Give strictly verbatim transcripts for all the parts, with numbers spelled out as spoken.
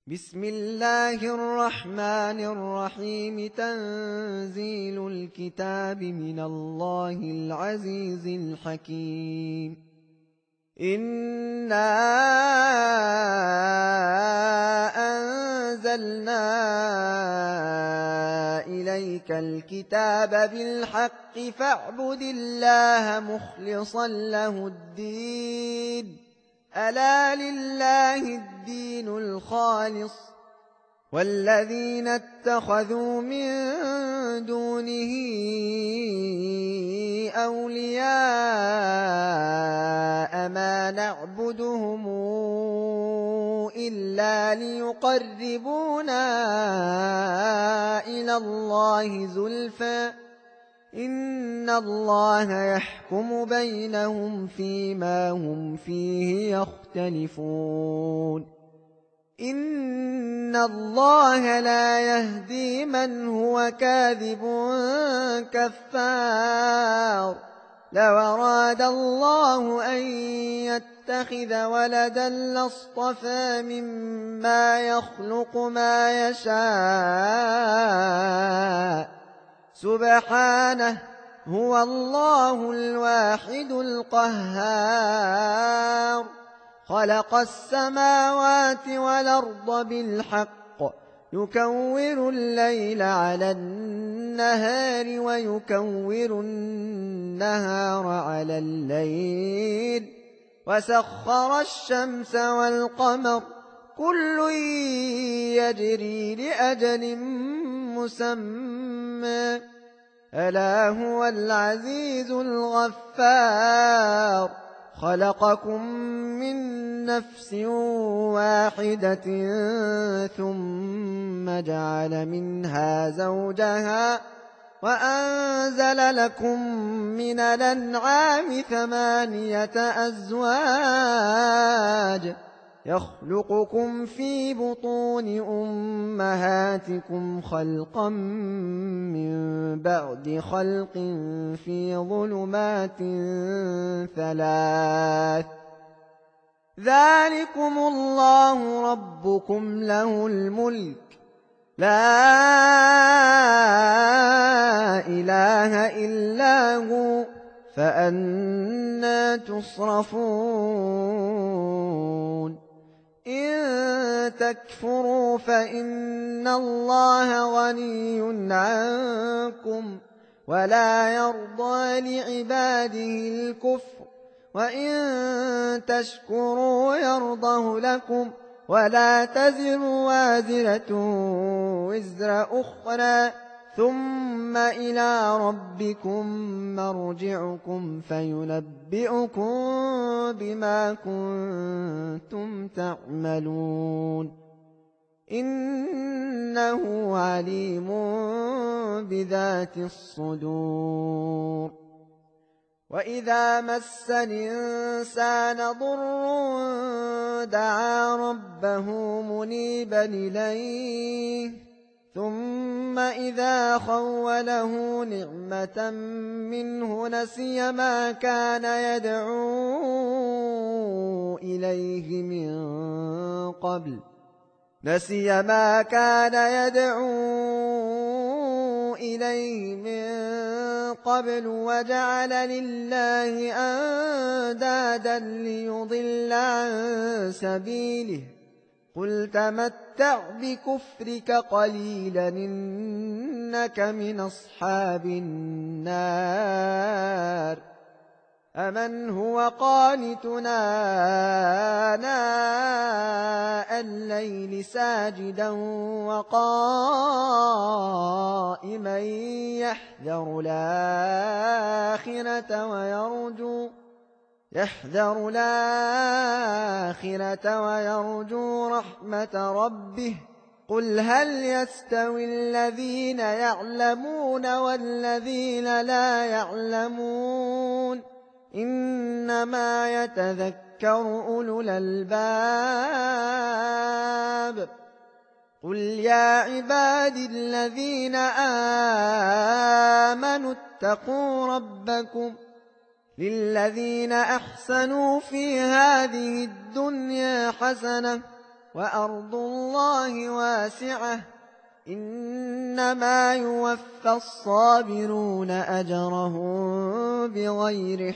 بسم الله الرحمن الرحيم تنزيل الكتاب من الله العزيز الحكيم إنا أنزلنا إليك الكتاب بالحق فاعبد الله مخلصا له الدين ألا لله الدين الخالص والذين اتخذوا من دونه أولياء ما نعبدهم إلا ليقربونا إلى الله زلفى إن الله يحكم بينهم فيما هم فيه يختلفون إن الله لا يهدي من هو كاذب كفار لو أراد الله أن يتخذ ولدا لاصطفى مما يخلق ما يشاء سبحانه هو الله الواحد القهار خلق السماوات والأرض بالحق يكور الليل على النهار ويكور النهار على الليل وسخر الشمس والقمر كل يجري لأجل مسمى ألا هو العزيز الغفار خلقكم من نفس واحدة ثم جعل منها زوجها وأنزل لكم من الأنعام ثمانية أزواج يخلقكم في بطون أمهاتكم خلقا من بعد خلق في ظلمات ثلاث ذلكم الله ربكم له الملك لا إله إلا هو فأنى تصرفون إن تكفروا فإن الله غني عنكم ولا يرضى لعباده الكفر وإن تشكروا يرضه لكم ولا تزر وازرة وزر أخرى ثم إلى ربكم مرجعكم فينبئكم بما كنتم تعملون إنه عليم بذات الصدور وإذا مس الإنسان ضر دعا ربه منيبا إليه ثم إذا خوله نعمة منه نسي ما كان يدعو إليه من قبل نسي ما كان يدعو إليه من قبل وجعل لله أندادا ليضل عن سبيله قل تمتع بكفرك قليلا إنك من أصحاب النار أمن هو قانتنا آناء الليل ساجدا وقائما يحذر الآخرة ويرجو يحذر الآخرة ويرجو رحمة ربه قل هل يستوي الذين يعلمون والذين لا يعلمون إنما يتذكر أولو الألباب قل يا عبادي الذين آمنوا اتقوا ربكم للذين أحسنوا في هذه الدنيا حسنة وأرض الله واسعة إنما يوفى الصابرون أجرهم بغير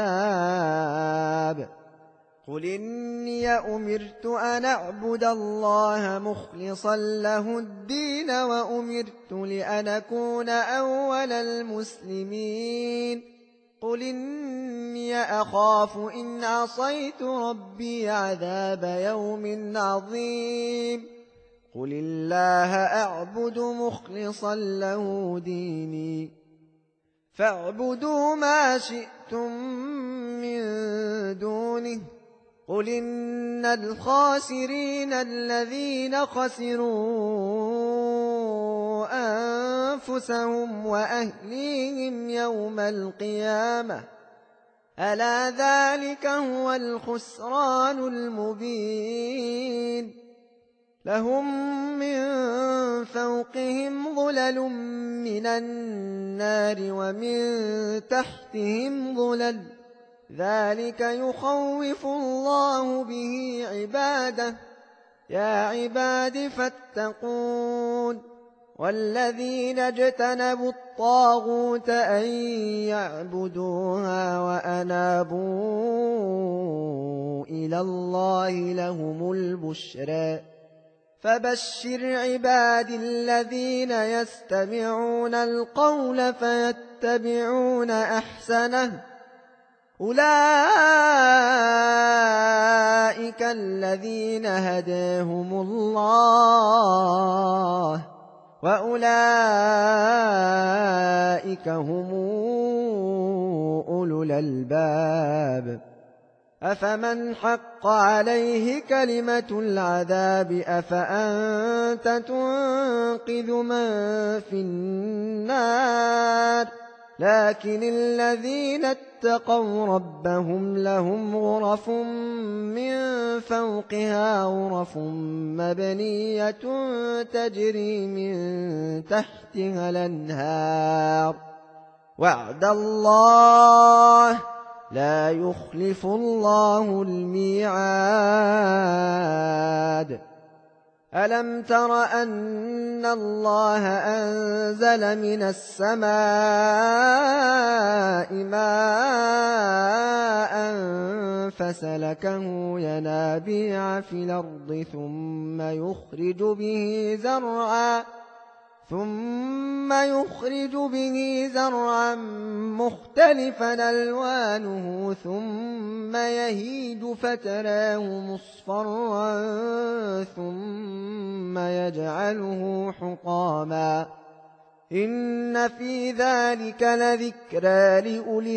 حساب قل إني أمرت أن أعبد الله مخلصا له الدين وأمرت لأن أكون أول المسلمين قل إني أخاف إن عصيت ربي عذاب يوم عظيم قل الله أعبد مخلصا له ديني فاعبدوا ما شئتم من دونه قل إن الخاسرين الذين خسروا أنفسهم وأهليهم يوم القيامة ألا ذلك هو الخسران المبين لهم من فوقهم ظلل من النار ومن تحتهم ظلل ذلك يخوف الله به عباده يا عباد فاتقون والذين اجتنبوا الطاغوت أن يعبدوها وأنابوا إلى الله لهم البشرى فبشر عباد الذين يستمعون القول فيتبعون أحسنه أولئك الذين هداهم الله وأولئك هم أولو الألباب أفمن حق عليه كلمة العذاب أفأنت تنقذ من في النار لكن الذين اتقوا ربهم لهم غرف من فوقها غرف مبنية تجري من تحتها الأنهار وعد الله لا يخلف الله الميعاد ألم تر أن الله أنزل من السماء ماء فسلكه ينابيع في الأرض ثم يخرج به زرعا ثم يخرج به زرعا مختلفا ألوانه ثم يهيج فتراه مصفرا ثم يجعله حطاما إن في ذلك لذكرى لأولي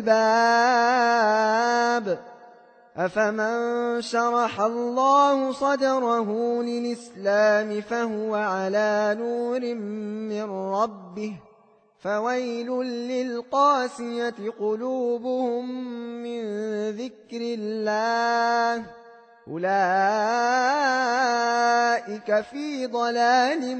الألباب أفمن شرح الله صدره للإسلام فهو على نور من ربه فويل للقاسية قلوبهم من ذكر الله أولئك في ضلال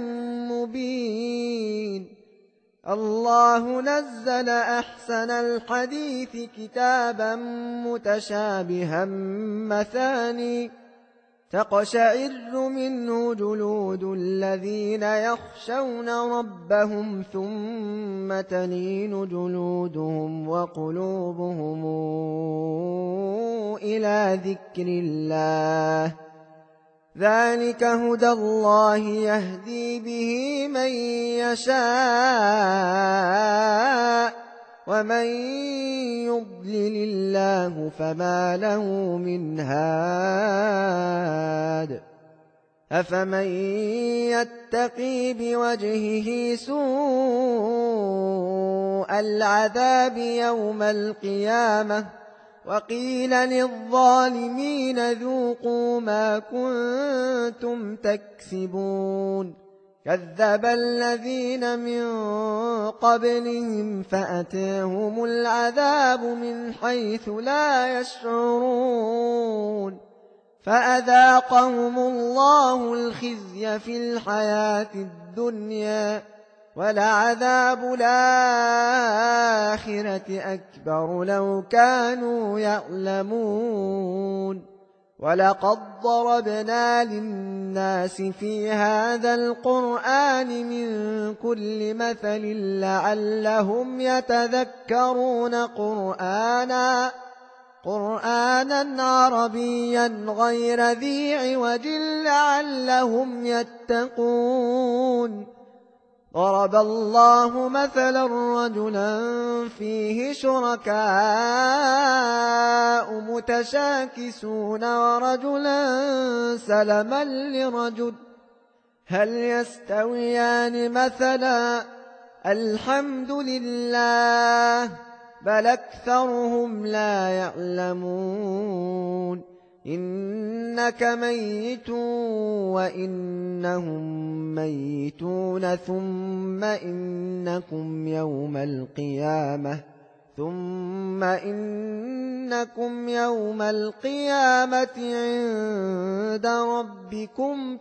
مبين الله نزل أحسن الحديث كتابا متشابها مثاني تقشعر منه جلود الذين يخشون ربهم ثم تلين جلودهم وقلوبهم إلى ذكر الله ذلك هدى الله يهدي به من يشاء ومن يضلل الله فما له من هاد أفمن يتقي بوجهه سوء العذاب يوم القيامة وقيل للظالمين ذوقوا ما كنتم تكسبون كذب الذين من قبلهم فأتاهم العذاب من حيث لا يشعرون فأذاقهم الله الخزي في الحياة الدنيا ولعذاب الآخرة أكبر لو كانوا يعلمون ولقد ضربنا للناس في هذا القرآن من كل مثل لعلهم يتذكرون قرآنا قرآنا عربيا غير ذي عوج لعلهم يتقون ضرب الله مثلا رجلا فيه شركاء متشاكسون ورجلا سلما لرجل هل يستويان مثلا الحمد لله بل أكثرهم لا يعلمون إنك ميت وإنهم ميتون ثم إنكم يوم القيامة ثم إنكم يوم القيامة عند ربكم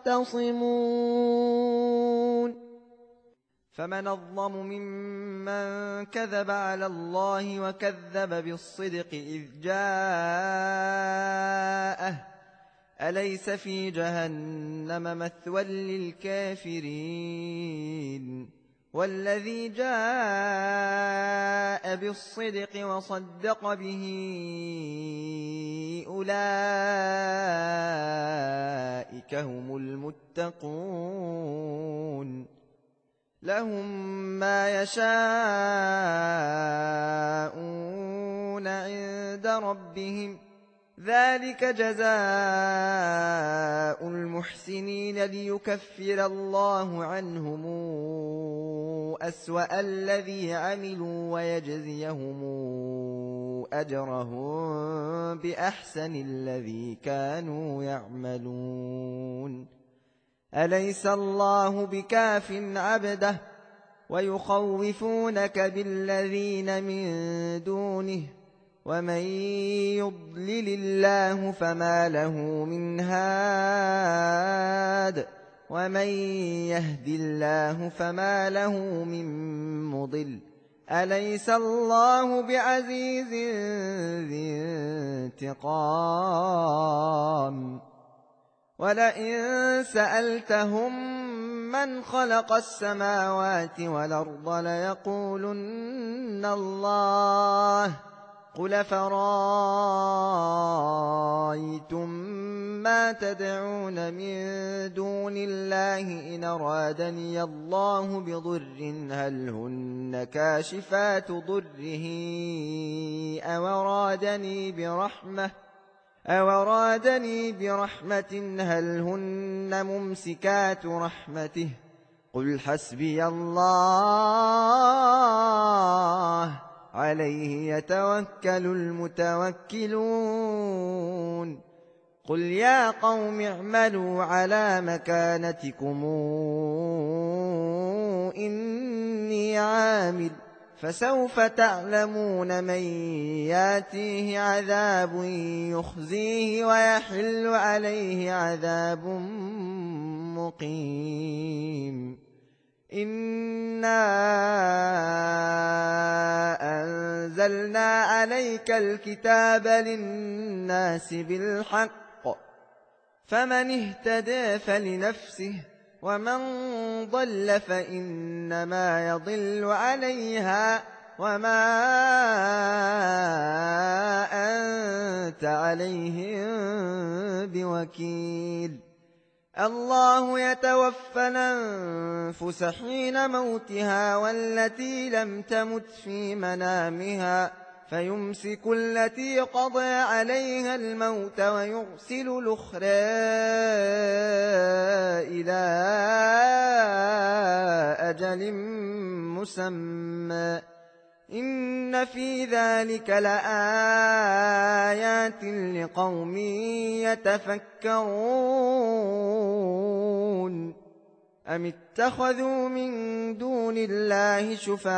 تختصمون فمن أظلم ممن كذب على الله وكذب بالصدق إذ جاءه أليس في جهنم مثوى للكافرين والذي جاء بالصدق وصدق به أولئك هم المتقون لهم ما يشاءون عند ربهم ذلك جزاء المحسنين ليكفر الله عنهم أسوأ الذي عملوا ويجزيهم أجرهم بأحسن الذي كانوا يعملون أليس الله بكاف عبده ويخوفونك بالذين من دونه ومن يضلل الله فما له من هاد ومن يهد الله فما له من مضل أليس الله بعزيز ذي انتقام ولئن سألتهم من خلق السماوات والأرض ليقولن الله قل فرأيتم ما تدعون من دون الله إن أرادني الله بضر هل هن كاشفات ضره أو أرادني برحمة أو أرادني برحمة هل هن ممسكات رحمته قل حسبي الله عليه يتوكل المتوكلون قل يا قوم اعملوا على مكانتكم إني عامل فسوف تعلمون من ياتيه عذاب يخزيه ويحل عليه عذاب مقيم إنا أنزلنا عليك الكتاب للناس بالحق فمن اهتدى فلنفسه ومن ضل فإنما يضل عليها وما أنت عليهم بوكيل الله يتوفى الأنفس حين موتها والتي لم تمت في منامها فيمسك التي قضى عليها الموت ويرسل الأخرى إلى أجل مسمى إن في ذلك لآيات لقوم يتفكرون أم اتخذوا من دون الله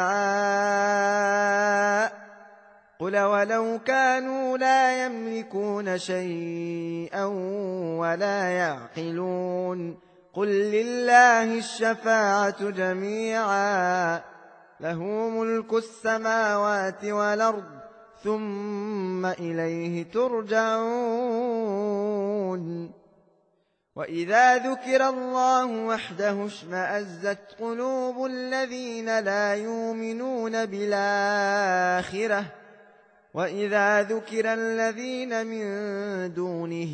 شفعاء قل ولو كانوا لا يملكون شيئا ولا يعقلون قل لله الشفاعة جميعا له ملك السماوات والأرض ثم إليه ترجعون وإذا ذكر الله وحده اشمأزت قلوب الذين لا يؤمنون بالآخرة وإذا ذكر الذين من دونه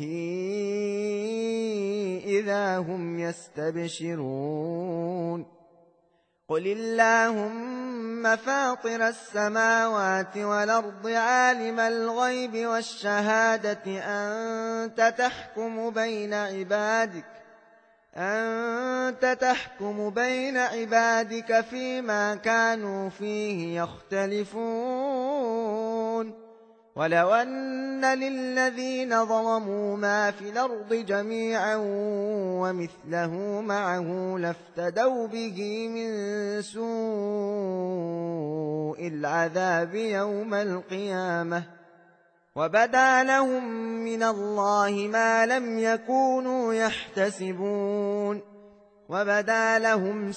إذا هم يستبشرون قل اللهم فاطر السماوات والأرض عالم الغيب والشهادة أنت تحكم بين عبادك أنت تحكم بين عبادك فيما كانوا فيه يختلفون ولو أن للذين ظلموا ما في الأرض جميعا ومثله معه لافتدوا به من سوء العذاب يوم القيامة وبدا لهم من الله ما لم يكونوا يحتسبون وبدا لهم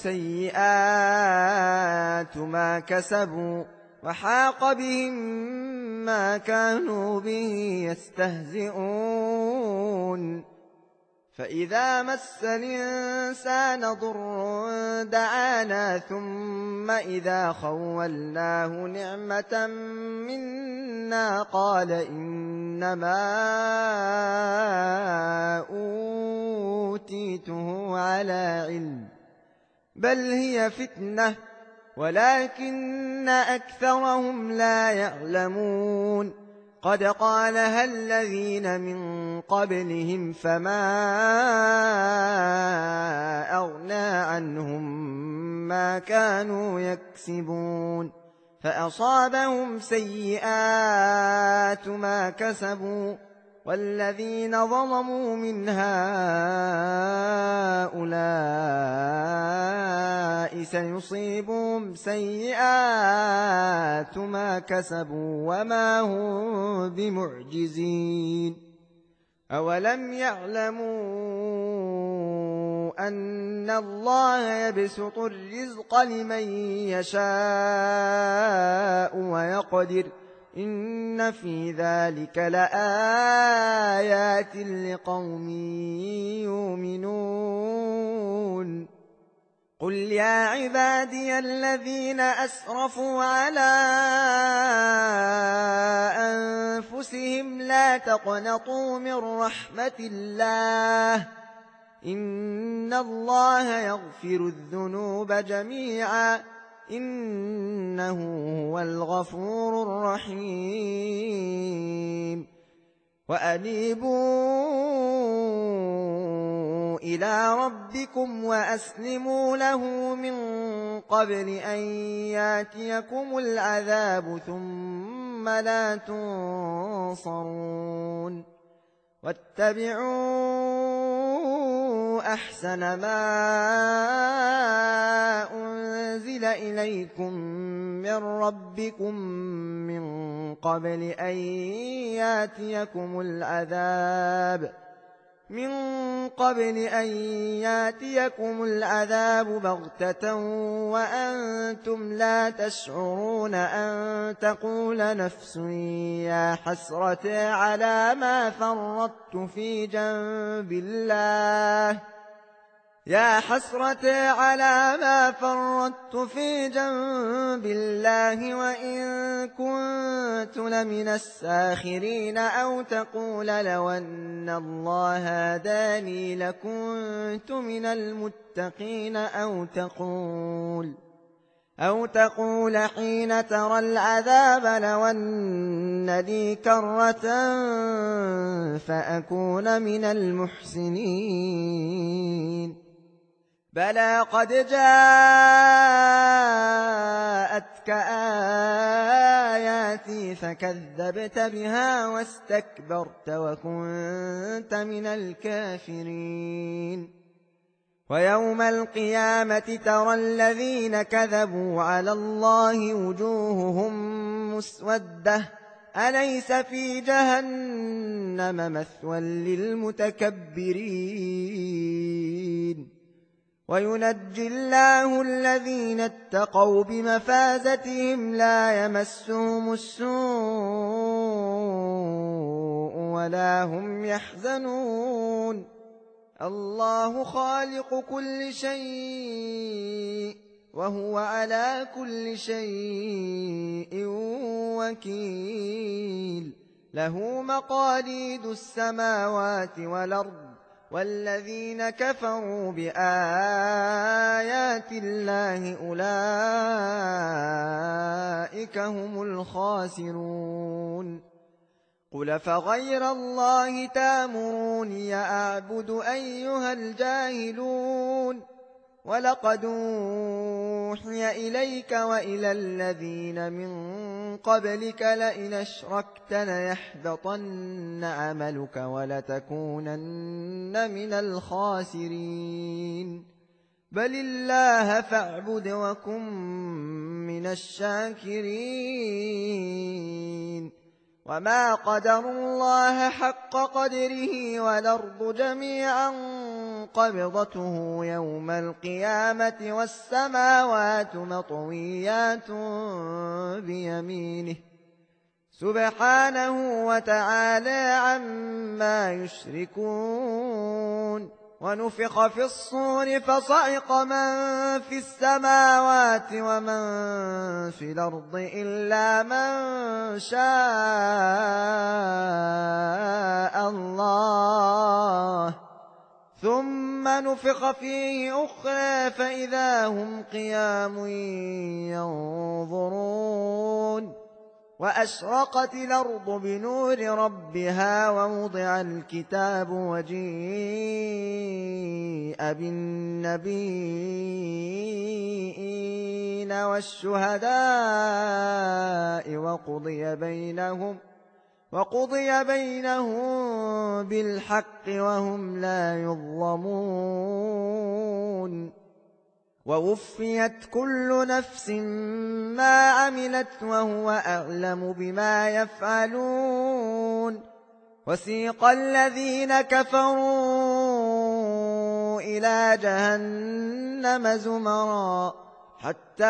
سيئات ما كسبوا وحاق بهم ما كانوا به يستهزئون فإذا مس الإنسان ضر دعانا ثم إذا خولناه نعمة منا قال إنما أوتيته على علم بل هي فتنة ولكن أكثرهم لا يعلمون قد قالها الذين من قبلهم فما أغنى عنهم ما كانوا يكسبون فأصابهم سيئات ما كسبوا والذين ظلموا من هؤلاء سيصيبهم سيئات ما كسبوا وما هم بمعجزين أولم يعلموا أن الله يبسط الرزق لمن يشاء ويقدر إن في ذلك لآيات لقوم يؤمنون قل يا عبادي الذين أسرفوا على أنفسهم لا تقنطوا من رحمة الله إن الله يغفر الذنوب جميعا إنه هو الغفور الرحيم وأنيبوا إلى ربكم وأسلموا له من قبل أن ياتيكم العذاب ثم لا تنصرون واتبعوا أحسن ما أنزل إليكم من ربكم من قبل أن ياتيكم العذاب من قبل أن ياتيكم العذاب بغتة وأنتم لا تشعرون أن تقول نفس يا حسرة على ما فرطت في جنب الله يا حسرة على ما فرطت في جنب الله وإن كنت لمن الساخرين أو تقول لو أن الله هداني لكنت من المتقين أو تقول أو تقول حين ترى العذاب لو أن لي كرة فأكون من المحسنين بلى قد جاءتك آياتي فكذبت بها واستكبرت وكنت من الكافرين ويوم القيامة ترى الذين كذبوا على الله وجوههم مسودة أليس في جهنم مثوى للمتكبرين وينجي الله الذين اتقوا بمفازتهم لا يمسهم السوء ولا هم يحزنون الله خالق كل شيء وهو على كل شيء وكيل له مقاليد السماوات والأرض والذين كفروا بآيات الله أولئك هم الخاسرون قل فغير الله تامروني أعبد أيها الجاهلون ولقد أوحي إليك وإلى الذين من قبلك لئن أشركت ليحبطن عملك ولتكونن من الخاسرين بل الله فاعبد وكن من الشاكرين وما قدروا الله حق قدره والأرض جميعا قبضته يوم القيامة والسماوات مطويات بيمينه سبحانه وتعالى عما يشركون ونفخ في الصور فصعق من في السماوات ومن في الأرض إلا من شاء الله ثم نفخ فيه أخرى فإذا هم قيام ينظرون وأشرقت الأرض بنور ربها ووضع الكتاب وجيء بالنبيين والشهداء وقضي بينهم وقضي بينهم بالحق وهم لا يظلمون ووفيت كل نفس ما عملت وهو أعلم بما يفعلون وسيق الذين كفروا إلى جهنم زمرا حتى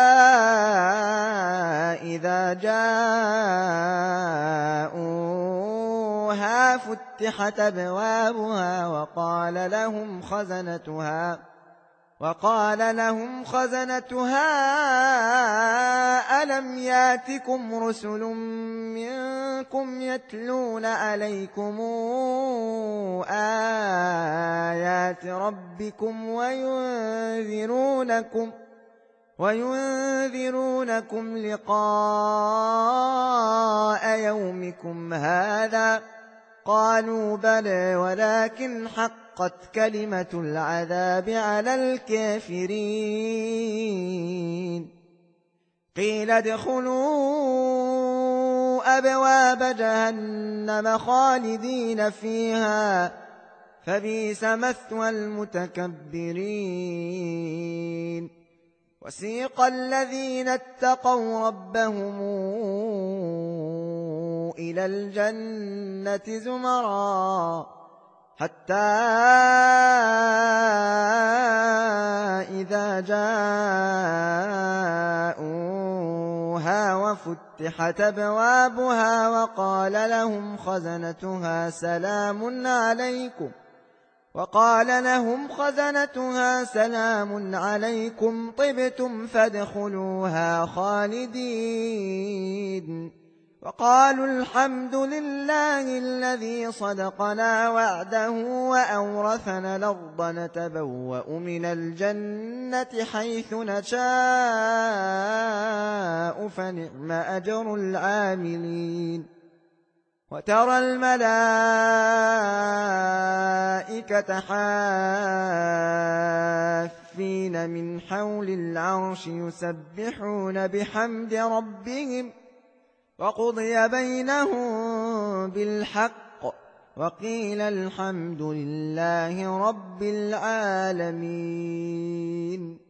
إذا جاءوها فتحت أبوابها وقال لهم خزنتها وقال لهم خزنتها ألم ياتكم رسل منكم يتلون عليكم آيات ربكم وينذرونكم وينذرونكم لقاء يومكم هذا قالوا بلى ولكن حقت كلمة العذاب على الكافرين قيل ادخلوا أبواب جهنم خالدين فيها فبئس مثوى المتكبرين وسيق الذين اتقوا ربهم إلى الجنة زمرا حتى إذا جاءوها وفتحت أبوابها وقال لهم خزنتها سلام عليكم وقال لهم خزنتها سلام عليكم طبتم فادخلوها خالدين وقالوا الحمد لله الذي صدقنا وعده وأورثنا الأرض نتبوأ من الجنة حيث نشاء فنعم أجر العاملين وترى الملائكة حافين من حول العرش يسبحون بحمد ربهم وقضي بينهم بالحق وقيل الحمد لله رب العالمين.